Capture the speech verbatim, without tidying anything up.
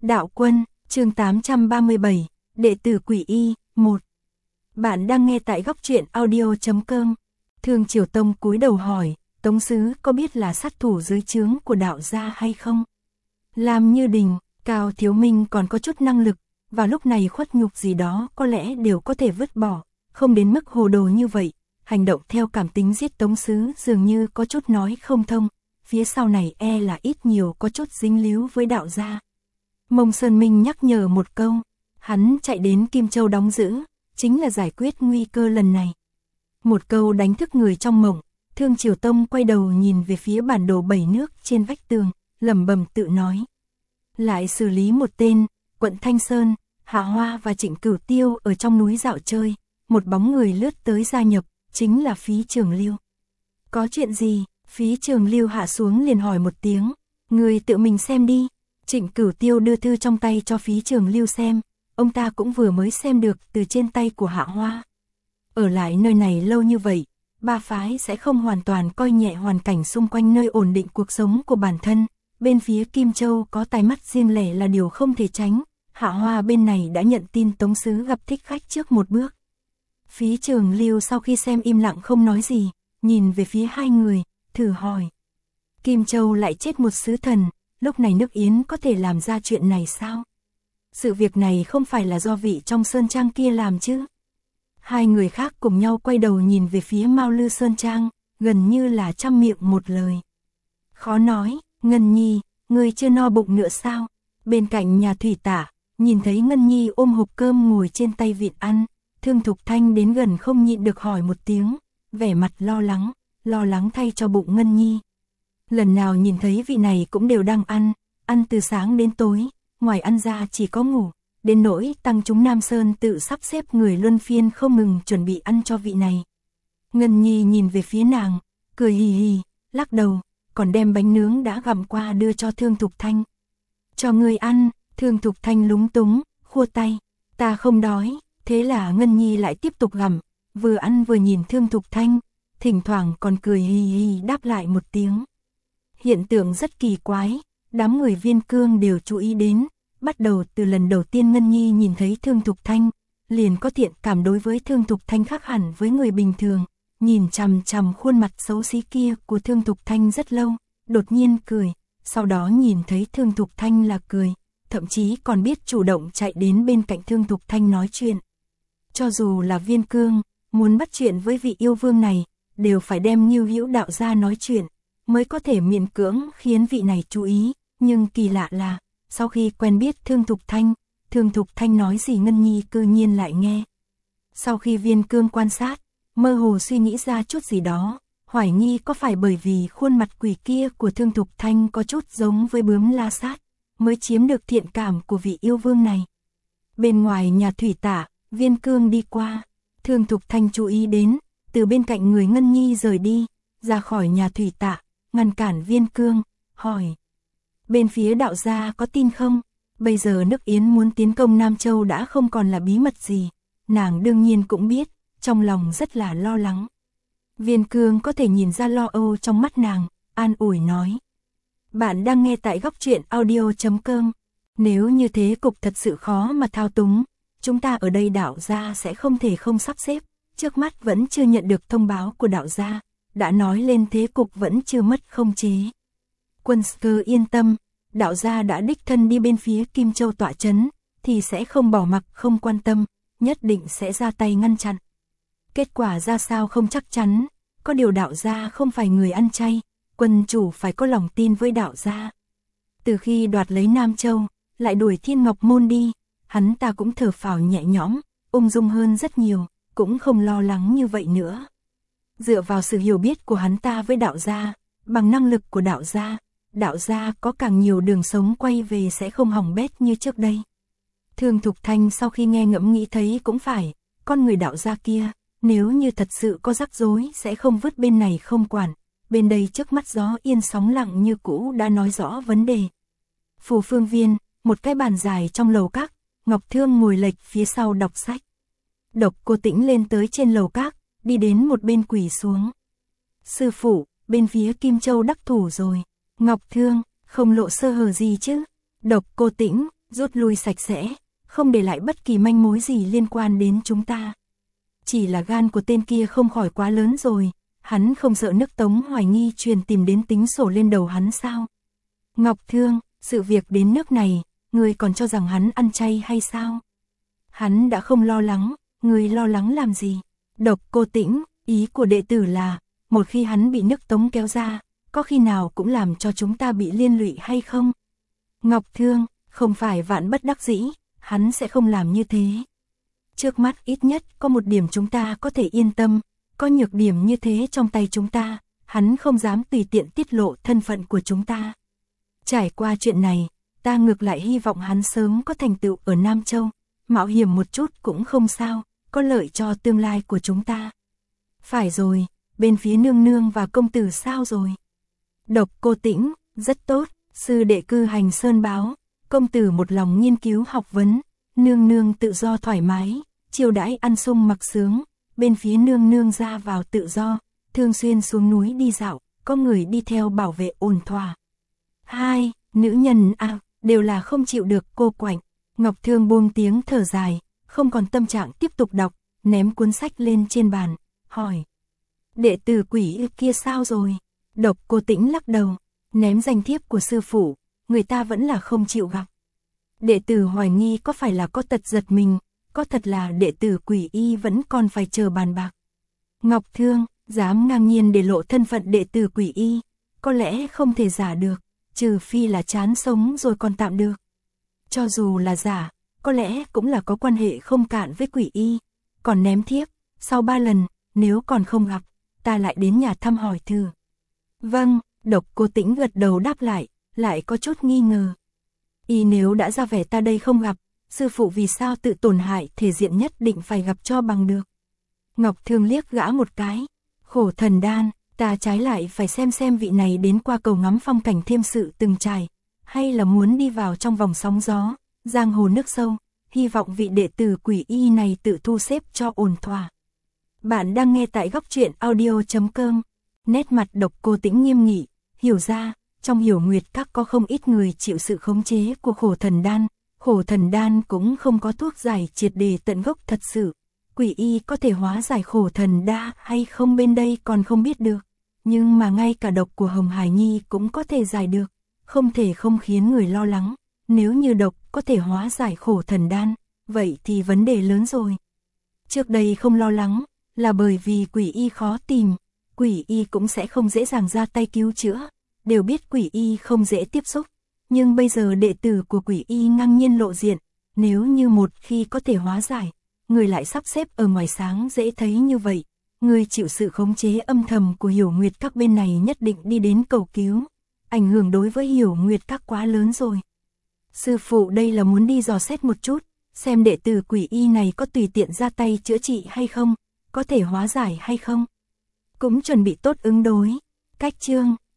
Đạo Quân, chương tám trăm ba mươi bảy, Đệ tử Quỷ Y, một. Bạn đang nghe tại góc truyện audio chấm com. Thương Triều Tông cúi đầu hỏi, Tống Sứ có biết là sát thủ dưới trướng của đạo gia hay không? Lam Như Đình, Cao Thiếu Minh còn có chút năng lực, và lúc này khuất nhục gì đó có lẽ đều có thể vứt bỏ, không đến mức hồ đồ như vậy. Hành động theo cảm tính giết Tống Sứ dường như có chút nói không thông, phía sau này e là ít nhiều có chút dính líu với đạo gia. Mông Sơn Minh nhắc nhở một câu, hắn chạy đến Kim Châu đóng giữ, chính là giải quyết nguy cơ lần này. Một câu đánh thức người trong mộng, Thương Triều Tông quay đầu nhìn về phía bản đồ bảy nước trên vách tường, lẩm bẩm tự nói. Lại xử lý một tên, quận Thanh Sơn, Hạ Hoa và Trịnh Cửu Tiêu ở trong núi dạo chơi, một bóng người lướt tới gia nhập, chính là Phí Trường Lưu. Có chuyện gì? Phí Trường Lưu hạ xuống liền hỏi một tiếng, người tự mình xem đi. Trịnh Cửu Tiêu đưa thư trong tay cho Phí Trường Lưu xem, ông ta cũng vừa mới xem được từ trên tay của Hạ Hoa. Ở lại nơi này lâu như vậy, ba phái sẽ không hoàn toàn coi nhẹ hoàn cảnh xung quanh nơi ổn định cuộc sống của bản thân, bên phía Kim Châu có tai mắt riêng lẻ là điều không thể tránh, Hạ Hoa bên này đã nhận tin Tống Sứ gặp thích khách trước một bước. Phí Trường Lưu sau khi xem im lặng không nói gì, nhìn về phía hai người, thử hỏi. Kim Châu lại chết một sứ thần, lúc này nước Yến có thể làm ra chuyện này sao? Sự việc này không phải là do vị trong Sơn Trang kia làm chứ? Hai người khác cùng nhau quay đầu nhìn về phía Mao Lư Sơn Trang, gần như là trăm miệng một lời. Khó nói, Ngân Nhi, người chưa no bụng nữa sao? Bên cạnh nhà thủy tả, nhìn thấy Ngân Nhi ôm hộp cơm ngồi trên tay vịn ăn, Thương Thục Thanh đến gần không nhịn được hỏi một tiếng, vẻ mặt lo lắng, lo lắng thay cho bụng Ngân Nhi. Lần nào nhìn thấy vị này cũng đều đang ăn, ăn từ sáng đến tối, ngoài ăn ra chỉ có ngủ, đến nỗi tăng chúng Nam Sơn tự sắp xếp người luân phiên không ngừng chuẩn bị ăn cho vị này. Ngân Nhi nhìn về phía nàng, cười hì hì, lắc đầu, còn đem bánh nướng đã gặm qua đưa cho Thương Thục Thanh. Cho người ăn, Thương Thục Thanh lúng túng, khua tay, ta không đói, thế là Ngân Nhi lại tiếp tục gặm, vừa ăn vừa nhìn Thương Thục Thanh, thỉnh thoảng còn cười hì hì đáp lại một tiếng. Hiện tượng rất kỳ quái, đám người Viên Cương đều chú ý đến, bắt đầu từ lần đầu tiên Ngân Nhi nhìn thấy Thương Thục Thanh, liền có thiện cảm đối với Thương Thục Thanh khác hẳn với người bình thường, nhìn chằm chằm khuôn mặt xấu xí kia của Thương Thục Thanh rất lâu, đột nhiên cười, sau đó nhìn thấy Thương Thục Thanh là cười, thậm chí còn biết chủ động chạy đến bên cạnh Thương Thục Thanh nói chuyện. Cho dù là Viên Cương, muốn bắt chuyện với vị yêu vương này, đều phải đem Ngưu Hữu đạo ra nói chuyện, mới có thể miễn cưỡng khiến vị này chú ý, nhưng kỳ lạ là, sau khi quen biết Thương Thục Thanh, Thương Thục Thanh nói gì Ngân Nhi cư nhiên lại nghe. Sau khi Viên Cương quan sát, mơ hồ suy nghĩ ra chút gì đó, hoài nghi có phải bởi vì khuôn mặt quỷ kia của Thương Thục Thanh có chút giống với bướm la sát, mới chiếm được thiện cảm của vị yêu vương này. Bên ngoài nhà thủy tả, Viên Cương đi qua, Thương Thục Thanh chú ý đến, từ bên cạnh người Ngân Nhi rời đi, ra khỏi nhà thủy tả, ngăn cản Viên Cương, hỏi. Bên phía đạo gia có tin không? Bây giờ nước Yến muốn tiến công Nam Châu đã không còn là bí mật gì, nàng đương nhiên cũng biết, trong lòng rất là lo lắng. Viên Cương có thể nhìn ra lo âu trong mắt nàng, an ủi nói. Bạn đang nghe tại góc truyện audio chấm com. Nếu như thế cục thật sự khó mà thao túng, chúng ta ở đây đạo gia sẽ không thể không sắp xếp, trước mắt vẫn chưa nhận được thông báo của đạo gia, đã nói lên thế cục vẫn chưa mất không chế. Quân cơ yên tâm, đạo gia đã đích thân đi bên phía Kim Châu tọa chấn, thì sẽ không bỏ mặc không quan tâm, nhất định sẽ ra tay ngăn chặn. Kết quả ra sao không chắc chắn, có điều đạo gia không phải người ăn chay, quân chủ phải có lòng tin với đạo gia. Từ khi đoạt lấy Nam Châu, lại đuổi Thiên Ngọc Môn đi, hắn ta cũng thở phào nhẹ nhõm, ung dung hơn rất nhiều, cũng không lo lắng như vậy nữa. Dựa vào sự hiểu biết của hắn ta với đạo gia, bằng năng lực của đạo gia, đạo gia có càng nhiều đường sống quay về sẽ không hỏng bét như trước đây. Thương Thục Thanh sau khi nghe ngẫm nghĩ thấy cũng phải, con người đạo gia kia, nếu như thật sự có rắc rối sẽ không vứt bên này không quản, bên đây trước mắt gió yên sóng lặng như cũ đã nói rõ vấn đề. Phù Phương Viên, một cái bàn dài trong lầu các, Ngọc Thương ngồi lệch phía sau đọc sách. Độc Cô Tĩnh lên tới trên lầu các, đi đến một bên quỳ xuống. Sư phụ, bên phía Kim Châu đắc thủ rồi. Ngọc Thương, không lộ sơ hở gì chứ? Độc Cô Tĩnh, rút lui sạch sẽ, không để lại bất kỳ manh mối gì liên quan đến chúng ta. Chỉ là gan của tên kia không khỏi quá lớn rồi, hắn không sợ nước Tống hoài nghi truyền tìm đến tính sổ lên đầu hắn sao? Ngọc Thương, sự việc đến nước này, người còn cho rằng hắn ăn chay hay sao? Hắn đã không lo lắng, người lo lắng làm gì? Độc Cô Tĩnh, ý của đệ tử là, một khi hắn bị nước Tống kéo ra, có khi nào cũng làm cho chúng ta bị liên lụy hay không? Ngọc Thương, không phải vạn bất đắc dĩ, hắn sẽ không làm như thế. Trước mắt ít nhất có một điểm chúng ta có thể yên tâm, có nhược điểm như thế trong tay chúng ta, hắn không dám tùy tiện tiết lộ thân phận của chúng ta. Trải qua chuyện này, ta ngược lại hy vọng hắn sớm có thành tựu ở Nam Châu, mạo hiểm một chút cũng không sao, có lợi cho tương lai của chúng ta. Phải rồi, bên phía nương nương và công tử sao rồi? Độc Cô Tĩnh, rất tốt, sư đệ cư hành sơn báo, công tử một lòng nghiên cứu học vấn, nương nương tự do thoải mái, chiêu đãi ăn sung mặc sướng, bên phía nương nương ra vào tự do, thường xuyên xuống núi đi dạo, có người đi theo bảo vệ ổn thỏa. Hai, nữ nhân à, đều là không chịu được cô quạnh. Ngọc Thương buông tiếng thở dài, không còn tâm trạng tiếp tục đọc, ném cuốn sách lên trên bàn, hỏi. Đệ tử Quỷ kia sao rồi? Độc Cô Tĩnh lắc đầu, ném danh thiếp của sư phụ, người ta vẫn là không chịu gặp. Đệ tử hoài nghi có phải là có tật giật mình, có thật là đệ tử Quỷ Y vẫn còn phải chờ bàn bạc. Ngọc Thương, dám ngang nhiên để lộ thân phận đệ tử Quỷ Y, có lẽ không thể giả được, trừ phi là chán sống rồi còn tạm được. Cho dù là giả, có lẽ cũng là có quan hệ không cạn với Quỷ Y, còn ném thiếp, sau ba lần, nếu còn không gặp, ta lại đến nhà thăm hỏi thử. Vâng, Độc Cô Tĩnh gật đầu đáp lại, lại có chút nghi ngờ. Y nếu đã ra vẻ ta đây không gặp, sư phụ vì sao tự tổn hại thể diện nhất định phải gặp cho bằng được. Ngọc Thương liếc gã một cái, khổ thần đan, ta trái lại phải xem xem vị này đến qua cầu ngắm phong cảnh thêm sự từng trải, hay là muốn đi vào trong vòng sóng gió, giang hồ nước sâu, hy vọng vị đệ tử Quỷ Y này tự thu xếp cho ổn thỏa. Bạn đang nghe tại góc truyện audio chấm com. Nét mặt Độc Cô Tĩnh nghiêm nghị, hiểu ra, trong Hiểu Nguyệt Các có không ít người chịu sự khống chế của khổ thần đan, khổ thần đan cũng không có thuốc giải triệt đề tận gốc thật sự. Quỷ Y có thể hóa giải khổ thần đa hay không bên đây còn không biết được, nhưng mà ngay cả độc của Hồng Hải Nhi cũng có thể giải được, không thể không khiến người lo lắng. Nếu như độc có thể hóa giải khổ thần đan, vậy thì vấn đề lớn rồi. Trước đây không lo lắng, là bởi vì Quỷ Y khó tìm, Quỷ Y cũng sẽ không dễ dàng ra tay cứu chữa, đều biết Quỷ Y không dễ tiếp xúc, nhưng bây giờ đệ tử của Quỷ Y ngang nhiên lộ diện, nếu như một khi có thể hóa giải, người lại sắp xếp ở ngoài sáng dễ thấy như vậy, người chịu sự khống chế âm thầm của Hiểu Nguyệt Các bên này nhất định đi đến cầu cứu, ảnh hưởng đối với Hiểu Nguyệt Các quá lớn rồi. Sư phụ đây là muốn đi dò xét một chút, xem đệ tử Quỷ Y này có tùy tiện ra tay chữa trị hay không, có thể hóa giải hay không. Cũng chuẩn bị tốt ứng đối. Cách chương